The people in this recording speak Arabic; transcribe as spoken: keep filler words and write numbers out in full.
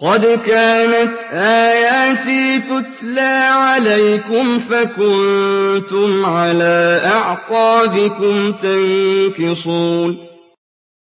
قَدْ كَانَتْ آيَاتِي تُتْلَىٰ عَلَيْكُمْ فَكُنتُمْ عَلَىٰ أَعْقَابِكُمْ تَنكِصُونَ